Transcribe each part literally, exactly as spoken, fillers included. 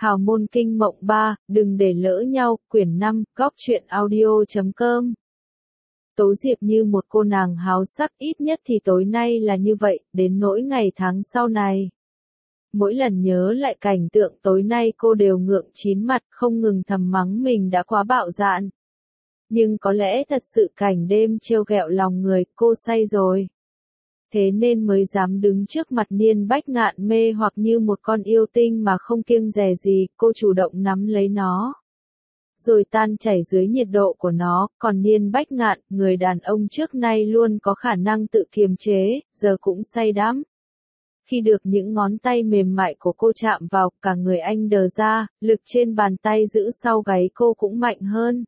Hào môn kinh mộng ba, đừng để lỡ nhau, quyển năm, góc truyện audio chấm com. Tố Diệp như một cô nàng háo sắc, ít nhất thì tối nay là như vậy, đến nỗi ngày tháng sau này. Mỗi lần nhớ lại cảnh tượng tối nay cô đều ngượng chín mặt, không ngừng thầm mắng mình đã quá bạo dạn. Nhưng có lẽ thật sự cảnh đêm trêu ghẹo lòng người, cô say rồi. Thế nên mới dám đứng trước mặt Niên Bách Ngạn mê hoặc như một con yêu tinh mà không kiêng dè gì, cô chủ động nắm lấy nó. Rồi tan chảy dưới nhiệt độ của nó, còn Niên Bách Ngạn, người đàn ông trước nay luôn có khả năng tự kiềm chế, giờ cũng say đắm. Khi được những ngón tay mềm mại của cô chạm vào, cả người anh đờ ra, lực trên bàn tay giữ sau gáy cô cũng mạnh hơn.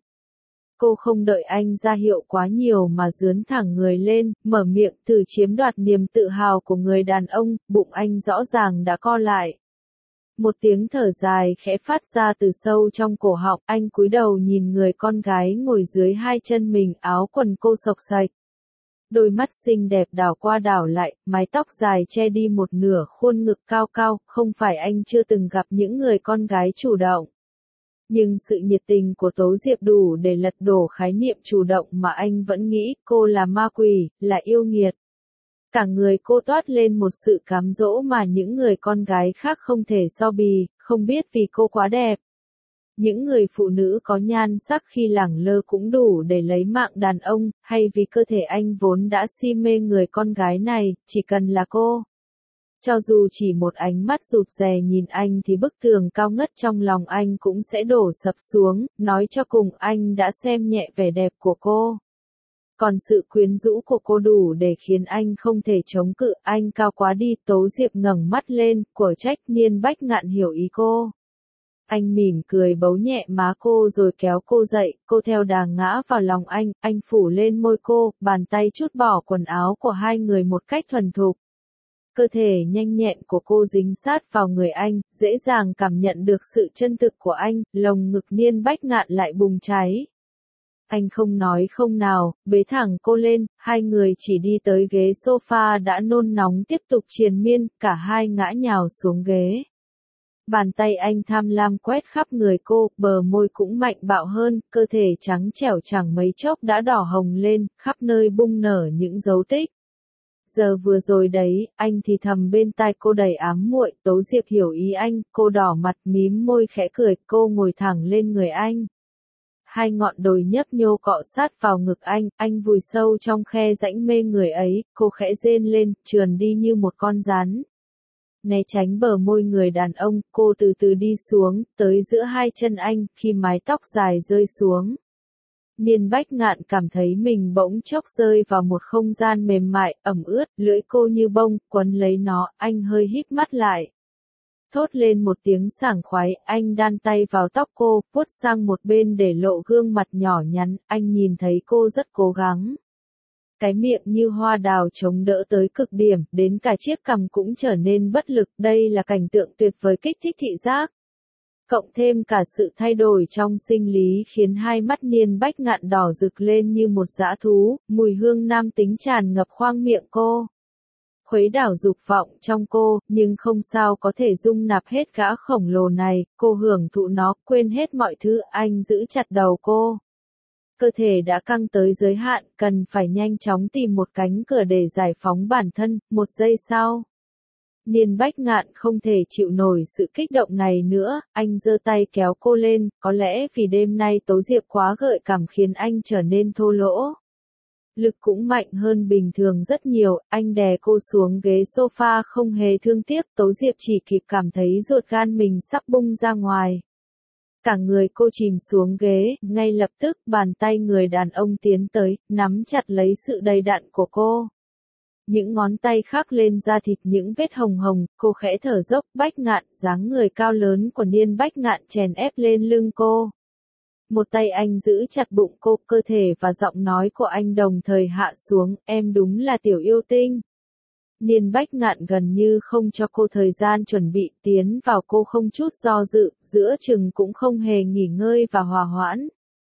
Cô không đợi anh ra hiệu quá nhiều mà dướn thẳng người lên, mở miệng thử chiếm đoạt niềm tự hào của người đàn ông, bụng anh rõ ràng đã co lại. Một tiếng thở dài khẽ phát ra từ sâu trong cổ họng, anh cúi đầu nhìn người con gái ngồi dưới hai chân mình, áo quần cô xộc xạch. Đôi mắt xinh đẹp đảo qua đảo lại, mái tóc dài che đi một nửa khuôn ngực cao cao, không phải anh chưa từng gặp những người con gái chủ động. Nhưng sự nhiệt tình của Tố Diệp đủ để lật đổ khái niệm chủ động mà anh vẫn nghĩ cô là ma quỷ, là yêu nghiệt. Cả người cô toát lên một sự cám dỗ mà những người con gái khác không thể so bì, không biết vì cô quá đẹp. Những người phụ nữ có nhan sắc khi lẳng lơ cũng đủ để lấy mạng đàn ông, hay vì cơ thể anh vốn đã si mê người con gái này, chỉ cần là cô. Cho dù chỉ một ánh mắt rụt rè nhìn anh thì bức tường cao ngất trong lòng anh cũng sẽ đổ sập xuống, nói cho cùng anh đã xem nhẹ vẻ đẹp của cô. Còn sự quyến rũ của cô đủ để khiến anh không thể chống cự, anh cao quá đi. Tố Diệp ngẩng mắt lên, của trách. Niên Bách Ngạn hiểu ý cô. Anh mỉm cười bấu nhẹ má cô rồi kéo cô dậy, cô theo đà ngã vào lòng anh, anh phủ lên môi cô, bàn tay trút bỏ quần áo của hai người một cách thuần thục. Cơ thể nhanh nhẹn của cô dính sát vào người anh, dễ dàng cảm nhận được sự chân thực của anh, lồng ngực Niên Bách Ngạn lại bùng cháy. Anh không nói không nào, bế thẳng cô lên, hai người chỉ đi tới ghế sofa đã nôn nóng tiếp tục triền miên, cả hai ngã nhào xuống ghế. Bàn tay anh tham lam quét khắp người cô, bờ môi cũng mạnh bạo hơn, cơ thể trắng trẻo chẳng mấy chốc đã đỏ hồng lên, khắp nơi bung nở những dấu tích. Giờ vừa rồi đấy, anh thì thầm bên tai cô đầy ám muội. Tố Diệp hiểu ý anh, cô đỏ mặt mím môi khẽ cười, cô ngồi thẳng lên người anh. Hai ngọn đồi nhấp nhô cọ sát vào ngực anh, anh vùi sâu trong khe rãnh mê người ấy, cô khẽ rên lên, trườn đi như một con rắn. Né tránh bờ môi người đàn ông, cô từ từ đi xuống, tới giữa hai chân anh, khi mái tóc dài rơi xuống. Niên Bách Ngạn cảm thấy mình bỗng chốc rơi vào một không gian mềm mại, ẩm ướt, lưỡi cô như bông, quấn lấy nó, anh hơi híp mắt lại. Thốt lên một tiếng sảng khoái, anh đan tay vào tóc cô, vuốt sang một bên để lộ gương mặt nhỏ nhắn, anh nhìn thấy cô rất cố gắng. Cái miệng như hoa đào chống đỡ tới cực điểm, đến cả chiếc cằm cũng trở nên bất lực, đây là cảnh tượng tuyệt vời kích thích thị giác. Cộng thêm cả sự thay đổi trong sinh lý khiến hai mắt Niên Bách Ngạn đỏ rực lên như một dã thú, mùi hương nam tính tràn ngập khoang miệng cô. Khuấy đảo dục vọng trong cô, nhưng không sao có thể dung nạp hết gã khổng lồ này, cô hưởng thụ nó, quên hết mọi thứ, anh giữ chặt đầu cô. Cơ thể đã căng tới giới hạn, cần phải nhanh chóng tìm một cánh cửa để giải phóng bản thân. Một giây sau, Niên Bách Ngạn không thể chịu nổi sự kích động này nữa, anh giơ tay kéo cô lên, có lẽ vì đêm nay Tố Diệp quá gợi cảm khiến anh trở nên thô lỗ. Lực cũng mạnh hơn bình thường rất nhiều, anh đè cô xuống ghế sofa không hề thương tiếc. Tố Diệp chỉ kịp cảm thấy ruột gan mình sắp bung ra ngoài. Cả người cô chìm xuống ghế, ngay lập tức bàn tay người đàn ông tiến tới, nắm chặt lấy sự đầy đặn của cô. Những ngón tay khắc lên da thịt những vết hồng hồng, cô khẽ thở dốc. Bách Ngạn, dáng người cao lớn của Niên Bách Ngạn chèn ép lên lưng cô. Một tay anh giữ chặt bụng cô, cơ thể và giọng nói của anh đồng thời hạ xuống, em đúng là tiểu yêu tinh. Niên Bách Ngạn gần như không cho cô thời gian chuẩn bị, tiến vào cô không chút do dự, giữa chừng cũng không hề nghỉ ngơi và hòa hoãn.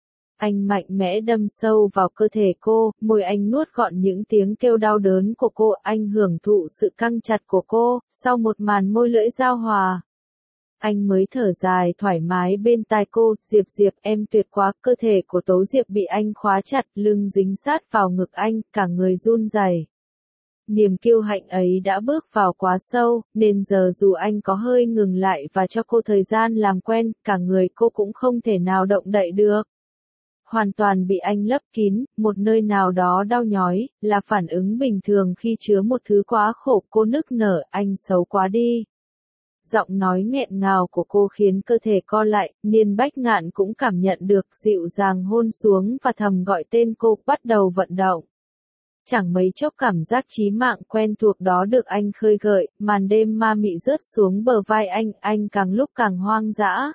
Anh mạnh mẽ đâm sâu vào cơ thể cô, môi anh nuốt gọn những tiếng kêu đau đớn của cô, anh hưởng thụ sự căng chặt của cô, sau một màn môi lưỡi giao hòa. Anh mới thở dài thoải mái bên tai cô, Diệp Diệp em tuyệt quá, cơ thể của Tố Diệp bị anh khóa chặt, lưng dính sát vào ngực anh, cả người run rẩy. Niềm kiêu hãnh ấy đã bước vào quá sâu, nên giờ dù anh có hơi ngừng lại và cho cô thời gian làm quen, cả người cô cũng không thể nào động đậy được. Hoàn toàn bị anh lấp kín, một nơi nào đó đau nhói, là phản ứng bình thường khi chứa một thứ quá khổ. Cô nức nở, anh xấu quá đi. Giọng nói nghẹn ngào của cô khiến cơ thể co lại, Niên Bách Ngạn cũng cảm nhận được, dịu dàng hôn xuống và thầm gọi tên cô, bắt đầu vận động. Chẳng mấy chốc cảm giác chí mạng quen thuộc đó được anh khơi gợi, màn đêm ma mị rớt xuống bờ vai anh, anh càng lúc càng hoang dã.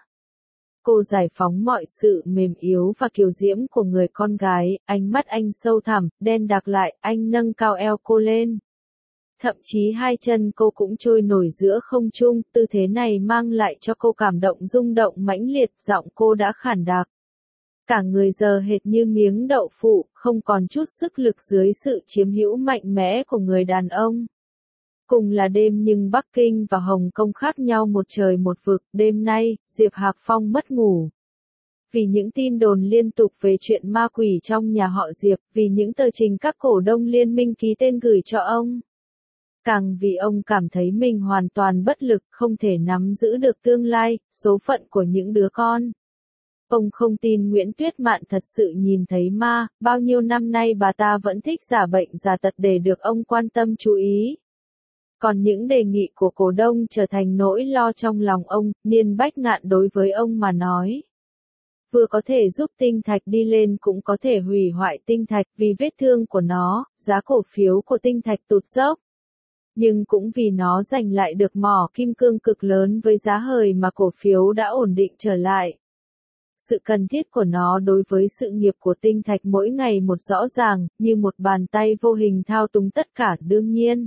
Cô giải phóng mọi sự mềm yếu và kiều diễm của người con gái, ánh mắt anh sâu thẳm, đen đặc lại, anh nâng cao eo cô lên. Thậm chí hai chân cô cũng trôi nổi giữa không trung, tư thế này mang lại cho cô cảm động rung động mãnh liệt, giọng cô đã khản đặc. Cả người giờ hệt như miếng đậu phụ, không còn chút sức lực dưới sự chiếm hữu mạnh mẽ của người đàn ông. Cùng là đêm nhưng Bắc Kinh và Hồng Kông khác nhau một trời một vực, đêm nay, Diệp Hạc Phong mất ngủ. Vì những tin đồn liên tục về chuyện ma quỷ trong nhà họ Diệp, vì những tờ trình các cổ đông liên minh ký tên gửi cho ông. Càng vì ông cảm thấy mình hoàn toàn bất lực, không thể nắm giữ được tương lai, số phận của những đứa con. Ông không tin Nguyễn Tuyết Mạn thật sự nhìn thấy ma, bao nhiêu năm nay bà ta vẫn thích giả bệnh giả tật để được ông quan tâm chú ý. Còn những đề nghị của cổ đông trở thành nỗi lo trong lòng ông, Niên Bách Ngạn đối với ông mà nói. Vừa có thể giúp tinh thạch đi lên cũng có thể hủy hoại tinh thạch, vì vết thương của nó, giá cổ phiếu của tinh thạch tụt dốc. Nhưng cũng vì nó giành lại được mỏ kim cương cực lớn với giá hời mà cổ phiếu đã ổn định trở lại. Sự cần thiết của nó đối với sự nghiệp của tinh thạch mỗi ngày một rõ ràng, như một bàn tay vô hình thao túng tất cả. Đương nhiên,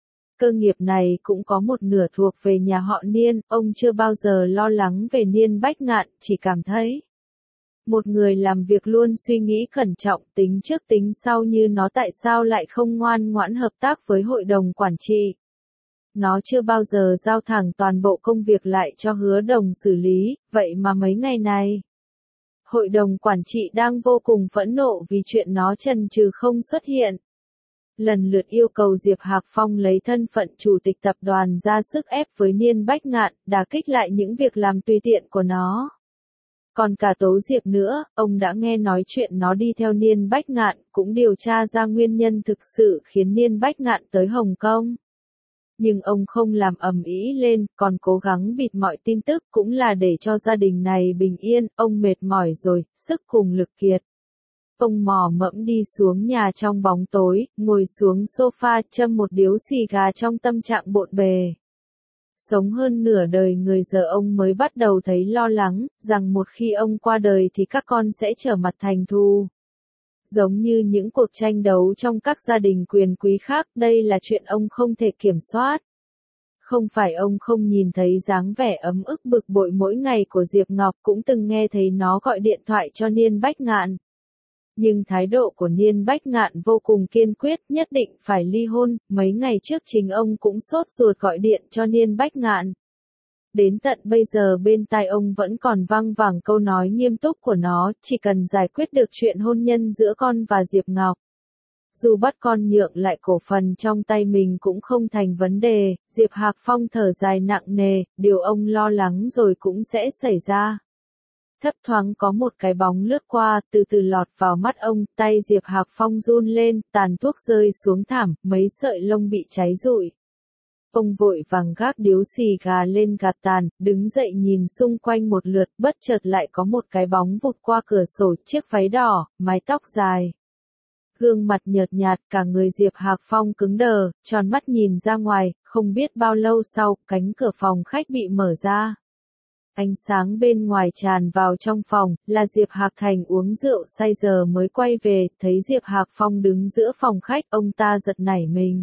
cơ nghiệp này cũng có một nửa thuộc về nhà họ Niên, ông chưa bao giờ lo lắng về Niên Bách Ngạn, chỉ cảm thấy một người làm việc luôn suy nghĩ cẩn trọng, tính trước tính sau như nó tại sao lại không ngoan ngoãn hợp tác với hội đồng quản trị. Nó chưa bao giờ giao thẳng toàn bộ công việc lại cho Hứa Đồng xử lý, vậy mà mấy ngày này, hội đồng quản trị đang vô cùng phẫn nộ vì chuyện nó chần chừ không xuất hiện. Lần lượt yêu cầu Diệp Hạc Phong lấy thân phận chủ tịch tập đoàn ra sức ép với Niên Bách Ngạn, đả kích lại những việc làm tùy tiện của nó. Còn cả Tố Diệp nữa, ông đã nghe nói chuyện nó đi theo Niên Bách Ngạn, cũng điều tra ra nguyên nhân thực sự khiến Niên Bách Ngạn tới Hồng Kông. Nhưng ông không làm ầm ĩ lên, còn cố gắng bịt mọi tin tức, cũng là để cho gia đình này bình yên. Ông mệt mỏi rồi, sức cùng lực kiệt. Ông mò mẫm đi xuống nhà trong bóng tối, ngồi xuống sofa châm một điếu xì gà trong tâm trạng bộn bề. Sống hơn nửa đời người giờ ông mới bắt đầu thấy lo lắng, rằng một khi ông qua đời thì các con sẽ trở mặt thành thù. Giống như những cuộc tranh đấu trong các gia đình quyền quý khác, đây là chuyện ông không thể kiểm soát. Không phải ông không nhìn thấy dáng vẻ ấm ức bực bội mỗi ngày của Diệp Ngọc, cũng từng nghe thấy nó gọi điện thoại cho Niên Bách Ngạn. Nhưng thái độ của Niên Bách Ngạn vô cùng kiên quyết, nhất định phải ly hôn. Mấy ngày trước chính ông cũng sốt ruột gọi điện cho Niên Bách Ngạn. Đến tận bây giờ bên tai ông vẫn còn văng vẳng câu nói nghiêm túc của nó, chỉ cần giải quyết được chuyện hôn nhân giữa con và Diệp Ngọc. Dù bắt con nhượng lại cổ phần trong tay mình cũng không thành vấn đề. Diệp Hạc Phong thở dài nặng nề, điều ông lo lắng rồi cũng sẽ xảy ra. Thấp thoáng có một cái bóng lướt qua, từ từ lọt vào mắt ông, tay Diệp Hạc Phong run lên, tàn thuốc rơi xuống thảm, mấy sợi lông bị cháy rụi. Ông vội vàng gác điếu xì gà lên gạt tàn, đứng dậy nhìn xung quanh một lượt, bất chợt lại có một cái bóng vụt qua cửa sổ, chiếc váy đỏ, mái tóc dài. Gương mặt nhợt nhạt, cả người Diệp Hạc Phong cứng đờ, tròn mắt nhìn ra ngoài, không biết bao lâu sau, cánh cửa phòng khách bị mở ra. Ánh sáng bên ngoài tràn vào trong phòng, là Diệp Hạc Thành uống rượu say giờ mới quay về, thấy Diệp Hạc Phong đứng giữa phòng khách, ông ta giật nảy mình.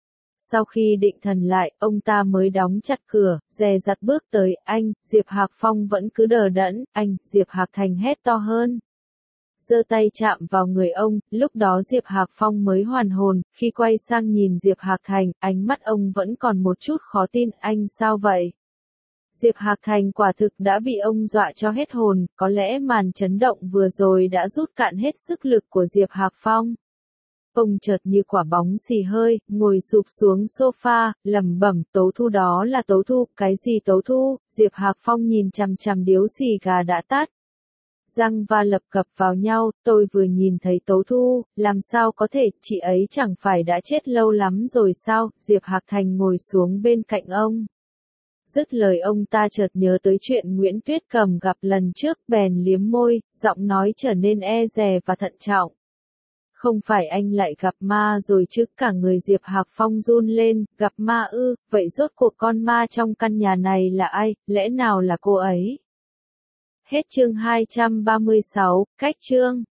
Sau khi định thần lại, ông ta mới đóng chặt cửa, dè dặt bước tới, anh, Diệp Hạc Phong vẫn cứ đờ đẫn, anh, Diệp Hạc Thành hét to hơn. Giơ tay chạm vào người ông, lúc đó Diệp Hạc Phong mới hoàn hồn, khi quay sang nhìn Diệp Hạc Thành, ánh mắt ông vẫn còn một chút khó tin, anh sao vậy? Diệp Hạc Thành quả thực đã bị ông dọa cho hết hồn, có lẽ màn chấn động vừa rồi đã rút cạn hết sức lực của Diệp Hạc Phong. Ông chợt như quả bóng xì hơi, ngồi sụp xuống sofa, lẩm bẩm, Tấu Thu đó là Tấu Thu, cái gì Tấu Thu? Diệp Hạc Phong nhìn chằm chằm điếu xì gà đã tắt. Răng va lập cập vào nhau, tôi vừa nhìn thấy Tấu Thu, làm sao có thể, chị ấy chẳng phải đã chết lâu lắm rồi sao? Diệp Hạc Thành ngồi xuống bên cạnh ông. Dứt lời ông ta chợt nhớ tới chuyện Nguyễn Tuyết Cầm gặp lần trước, bèn liếm môi, giọng nói trở nên e dè và thận trọng. Không phải anh lại gặp ma rồi chứ? Cả người Diệp Hạc Phong run lên, gặp ma ư, vậy rốt cuộc con ma trong căn nhà này là ai, lẽ nào là cô ấy? Hết chương hai trăm ba mươi sáu, cách chương.